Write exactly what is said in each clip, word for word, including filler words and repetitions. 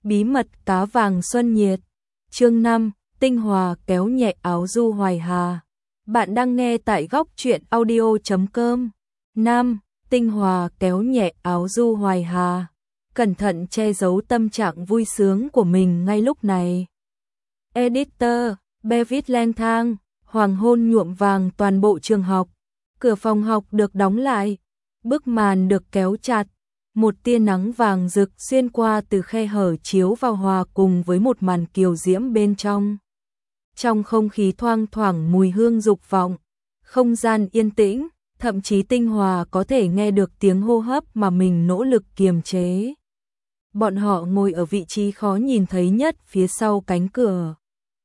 Bí mật cá vàng xuân nhiệt. Chương năm, Tinh Hòa kéo nhẹ áo Du Hoài Hà. Bạn đang nghe tại góc truyện audio chấm com. năm. Tinh Hòa kéo nhẹ áo Du Hoài Hà, cẩn thận che giấu tâm trạng vui sướng của mình ngay lúc này. Editor, Bevis lang thang, hoàng hôn nhuộm vàng toàn bộ trường học. Cửa phòng học được đóng lại, bức màn được kéo chặt. Một tia nắng vàng rực xuyên qua từ khe hở chiếu vào hòa cùng với một màn kiều diễm bên trong. Trong không khí thoang thoảng mùi hương dục vọng, không gian yên tĩnh, thậm chí Tinh Hòa có thể nghe được tiếng hô hấp mà mình nỗ lực kiềm chế. Bọn họ ngồi ở vị trí khó nhìn thấy nhất phía sau cánh cửa.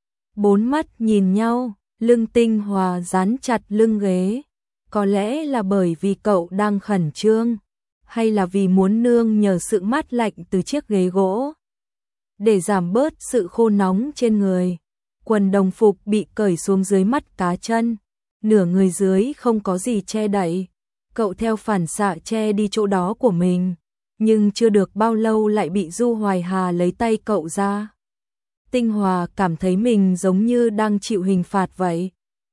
Bốn mắt nhìn nhau, lưng Tinh Hòa dán chặt lưng ghế. Có lẽ là bởi vì cậu đang khẩn trương, hay là vì muốn nương nhờ sự mát lạnh từ chiếc ghế gỗ. Để giảm bớt sự khô nóng trên người, quần đồng phục bị cởi xuống dưới mắt cá chân, nửa người dưới không có gì che đậy. Cậu theo phản xạ che đi chỗ đó của mình, nhưng chưa được bao lâu lại bị Du Hoài Hà lấy tay cậu ra. Tinh Hòa cảm thấy mình giống như đang chịu hình phạt vậy.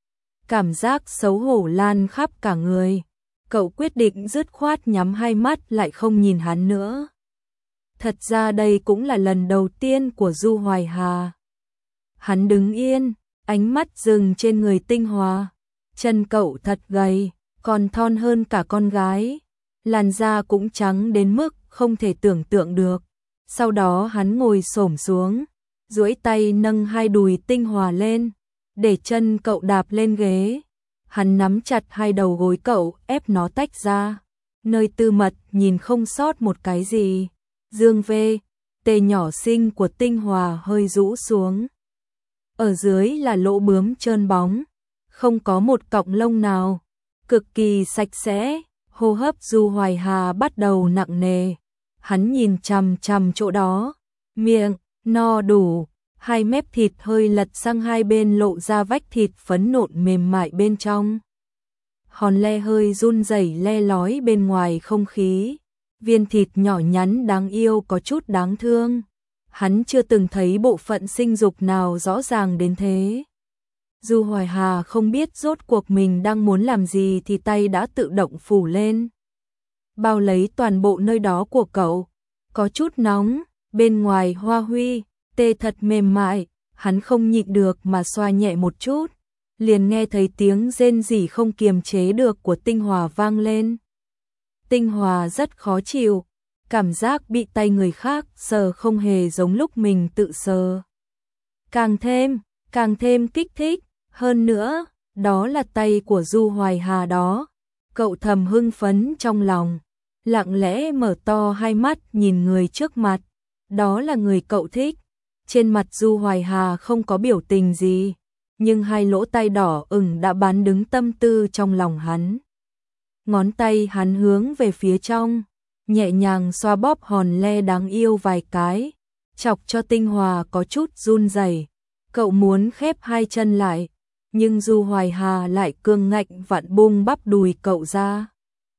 Cảm giác xấu hổ lan khắp cả người. Cậu quyết định dứt khoát nhắm hai mắt lại không nhìn hắn nữa. Thật ra đây cũng là lần đầu tiên của Du Hoài Hà. Hắn đứng yên, ánh mắt dừng trên người Tinh Hòa. Chân cậu thật gầy, còn thon hơn cả con gái. Làn da cũng trắng đến mức không thể tưởng tượng được. Sau đó hắn ngồi xổm xuống, duỗi tay nâng hai đùi Tinh Hòa lên, để chân cậu đạp lên ghế. Hắn nắm chặt hai đầu gối cậu, ép nó tách ra. Nơi tư mật nhìn không sót một cái gì. Dương V, tê nhỏ xinh của Tinh Hòa hơi rũ xuống. Ở dưới là lỗ bướm trơn bóng, không có một cọng lông nào, cực kỳ sạch sẽ. Hô hấp Du Hoài Hà bắt đầu nặng nề. Hắn nhìn chằm chằm chỗ đó, miệng no đủ, hai mép thịt hơi lật sang hai bên lộ ra vách thịt phấn nộn mềm mại bên trong. Hòn le hơi run rẩy le lói bên ngoài không khí. Viên thịt nhỏ nhắn đáng yêu có chút đáng thương. Hắn chưa từng thấy bộ phận sinh dục nào rõ ràng đến thế. Du Hoài Hà không biết rốt cuộc mình đang muốn làm gì thì tay đã tự động phủ lên, bao lấy toàn bộ nơi đó của cậu. Có chút nóng, bên ngoài hoa huy, tê thật mềm mại. Hắn không nhịn được mà xoa nhẹ một chút, liền nghe thấy tiếng rên rỉ không kiềm chế được của Tinh Hòa vang lên. Tinh Hòa rất khó chịu, cảm giác bị tay người khác sờ không hề giống lúc mình tự sờ. Càng thêm, càng thêm kích thích, hơn nữa, đó là tay của Du Hoài Hà đó. Cậu thầm hưng phấn trong lòng, lặng lẽ mở to hai mắt nhìn người trước mặt. Đó là người cậu thích. Trên mặt Du Hoài Hà không có biểu tình gì, nhưng hai lỗ tai đỏ ửng đã bán đứng tâm tư trong lòng hắn. Ngón tay hắn hướng về phía trong, nhẹ nhàng xoa bóp hòn le đáng yêu vài cái, chọc cho Tinh Hòa có chút run rẩy. Cậu muốn khép hai chân lại, nhưng Du Hoài Hà lại cương ngạnh vặn bung bắp đùi cậu ra.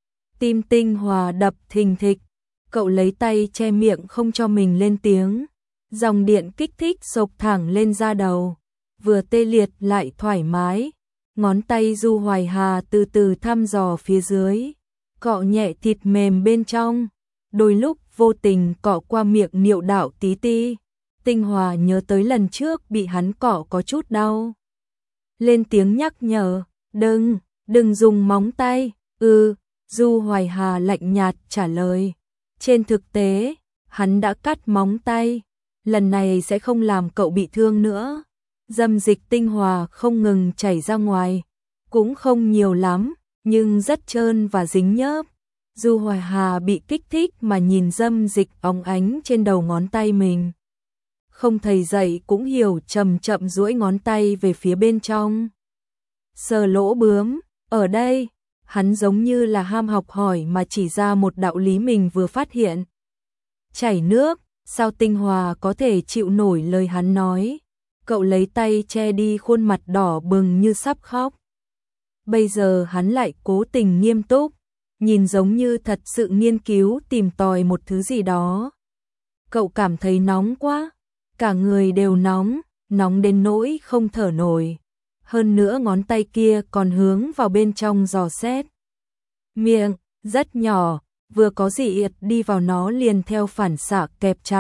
Tim Tinh Hòa đập thình thịch, cậu lấy tay che miệng không cho mình lên tiếng. Dòng điện kích thích xộc thẳng lên da đầu, vừa tê liệt lại thoải mái. Ngón tay Du Hoài Hà từ từ thăm dò phía dưới, cọ nhẹ thịt mềm bên trong, đôi lúc vô tình cọ qua miệng niệu đạo tí ti. Tinh Hòa nhớ tới lần trước bị hắn cọ có chút đau, lên tiếng nhắc nhở, đừng, đừng dùng móng tay. Ừ, Du Hoài Hà lạnh nhạt trả lời. Trên thực tế, hắn đã cắt móng tay, lần này sẽ không làm cậu bị thương nữa. Dâm dịch Tinh Hòa không ngừng chảy ra ngoài, cũng không nhiều lắm, nhưng rất trơn và dính nhớp. Du Hoài Hà bị kích thích mà nhìn dâm dịch óng ánh trên đầu ngón tay mình. Không thầy dạy cũng hiểu, chậm chậm duỗi ngón tay về phía bên trong. Sờ lỗ bướm, ở đây, hắn giống như là ham học hỏi mà chỉ ra một đạo lý mình vừa phát hiện. Chảy nước, sao Tinh Hòa có thể chịu nổi lời hắn nói. Cậu lấy tay che đi khuôn mặt đỏ bừng như sắp khóc. Bây giờ hắn lại cố tình nghiêm túc, nhìn giống như thật sự nghiên cứu tìm tòi một thứ gì đó. cậu cảm thấy nóng quá, cả người đều nóng, nóng đến nỗi không thở nổi. Hơn nữa ngón tay kia còn hướng vào bên trong dò xét. Miệng, rất nhỏ, vừa có dị yệt đi vào nó liền theo phản xạ kẹp chặt.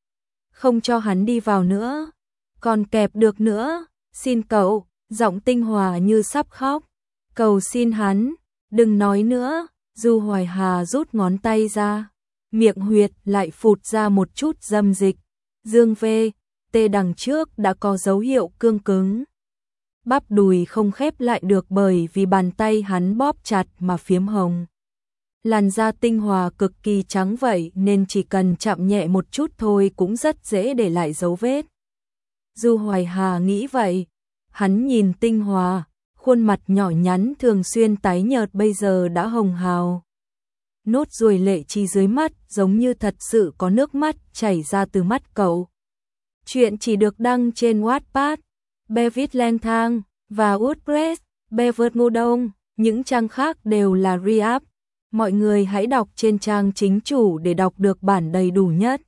Không cho hắn đi vào nữa, còn kẹp được nữa, xin cậu, giọng Tinh Hòa như sắp khóc. Cầu xin hắn, đừng nói nữa, Du Hoài Hà rút ngón tay ra, miệng huyệt lại phụt ra một chút dâm dịch. Dương V, tê đằng trước đã có dấu hiệu cương cứng. Bắp đùi không khép lại được bởi vì bàn tay hắn bóp chặt mà phiếm hồng. Làn da Tinh Hòa cực kỳ trắng vậy nên chỉ cần chạm nhẹ một chút thôi cũng rất dễ để lại dấu vết. Du Hoài Hà nghĩ vậy, hắn nhìn Tinh Hòa, khuôn mặt nhỏ nhắn thường xuyên tái nhợt bây giờ đã hồng hào. Nốt ruồi lệ chi dưới mắt giống như thật sự có nước mắt chảy ra từ mắt cậu. Chuyện chỉ được đăng trên Wattpad, Bevitt lang thang và WordPress, Bevitt Ngô Đông, những trang khác đều là re-up. Mọi người hãy đọc trên trang chính chủ để đọc được bản đầy đủ nhất.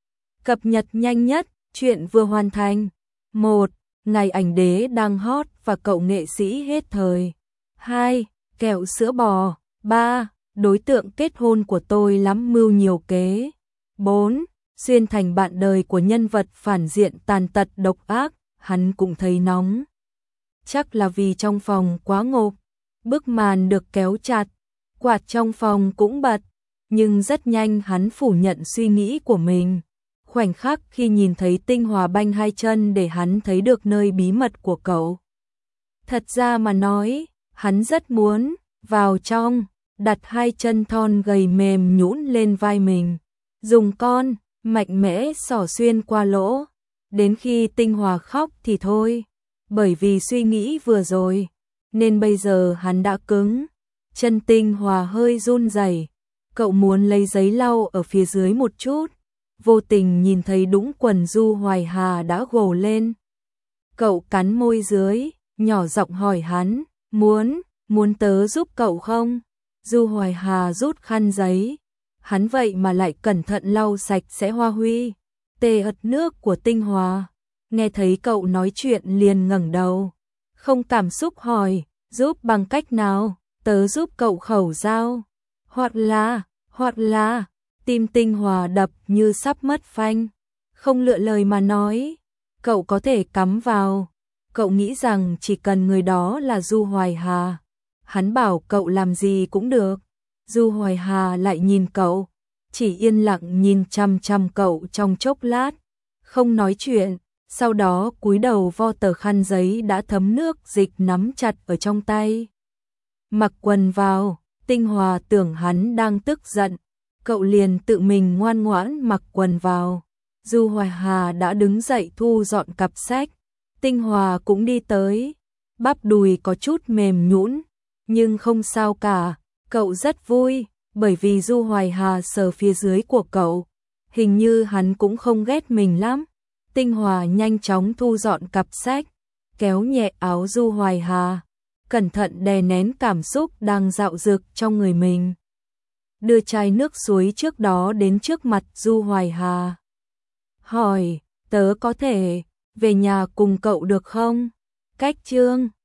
Cập nhật nhanh nhất, chuyện vừa hoàn thành. một. Ngày ảnh đế đang hot và cậu nghệ sĩ hết thời. hai. Kẹo sữa bò. ba. Đối tượng kết hôn của tôi lắm mưu nhiều kế. bốn. Xuyên thành bạn đời của nhân vật phản diện tàn tật độc ác, hắn cũng thấy nóng. Chắc là vì trong phòng quá ngộp, bức màn được kéo chặt, quạt trong phòng cũng bật, nhưng rất nhanh hắn phủ nhận suy nghĩ của mình. Khoảnh khắc khi nhìn thấy Tinh Hòa banh hai chân để hắn thấy được nơi bí mật của cậu. Thật ra mà nói, hắn rất muốn vào trong, đặt hai chân thon gầy mềm nhũn lên vai mình, dùng con mạnh mẽ xỏ xuyên qua lỗ, đến khi Tinh Hòa khóc thì thôi, bởi vì suy nghĩ vừa rồi, nên bây giờ hắn đã cứng, chân Tinh Hòa hơi run rẩy, cậu muốn lấy giấy lau ở phía dưới một chút, vô tình nhìn thấy đũng quần Du Hoài Hà đã gồ lên. Cậu cắn môi dưới, nhỏ giọng hỏi hắn, muốn, muốn tớ giúp cậu không? Du Hoài Hà rút khăn giấy, hắn vậy mà lại cẩn thận lau sạch sẽ hoa huy, tê ật nước của Tinh Hòa. Nghe thấy cậu nói chuyện liền ngẩng đầu, không cảm xúc hỏi, giúp bằng cách nào? Tớ giúp cậu khẩu dao, hoặc là, hoặc là, tim Tinh Hòa đập như sắp mất phanh, không lựa lời mà nói, cậu có thể cắm vào. Cậu nghĩ rằng chỉ cần người đó là Du Hoài Hà, hắn bảo cậu làm gì cũng được. Du Hoài Hà lại nhìn cậu, chỉ yên lặng nhìn chăm chăm cậu trong chốc lát, không nói chuyện, sau đó cúi đầu vo tờ khăn giấy đã thấm nước dịch nắm chặt ở trong tay. Mặc quần vào, Tinh Hòa tưởng hắn đang tức giận, cậu liền tự mình ngoan ngoãn mặc quần vào. Du Hoài Hà đã đứng dậy thu dọn cặp sách, Tinh Hòa cũng đi tới, bắp đùi có chút mềm nhũn, nhưng không sao cả, cậu rất vui, bởi vì Du Hoài Hà sờ phía dưới của cậu, hình như hắn cũng không ghét mình lắm. Tinh Hòa nhanh chóng thu dọn cặp sách, kéo nhẹ áo Du Hoài Hà, cẩn thận đè nén cảm xúc đang dạo dực trong người mình. Đưa chai nước suối trước đó đến trước mặt Du Hoài Hà. Hỏi, tớ có thể về nhà cùng cậu được không? Cách chương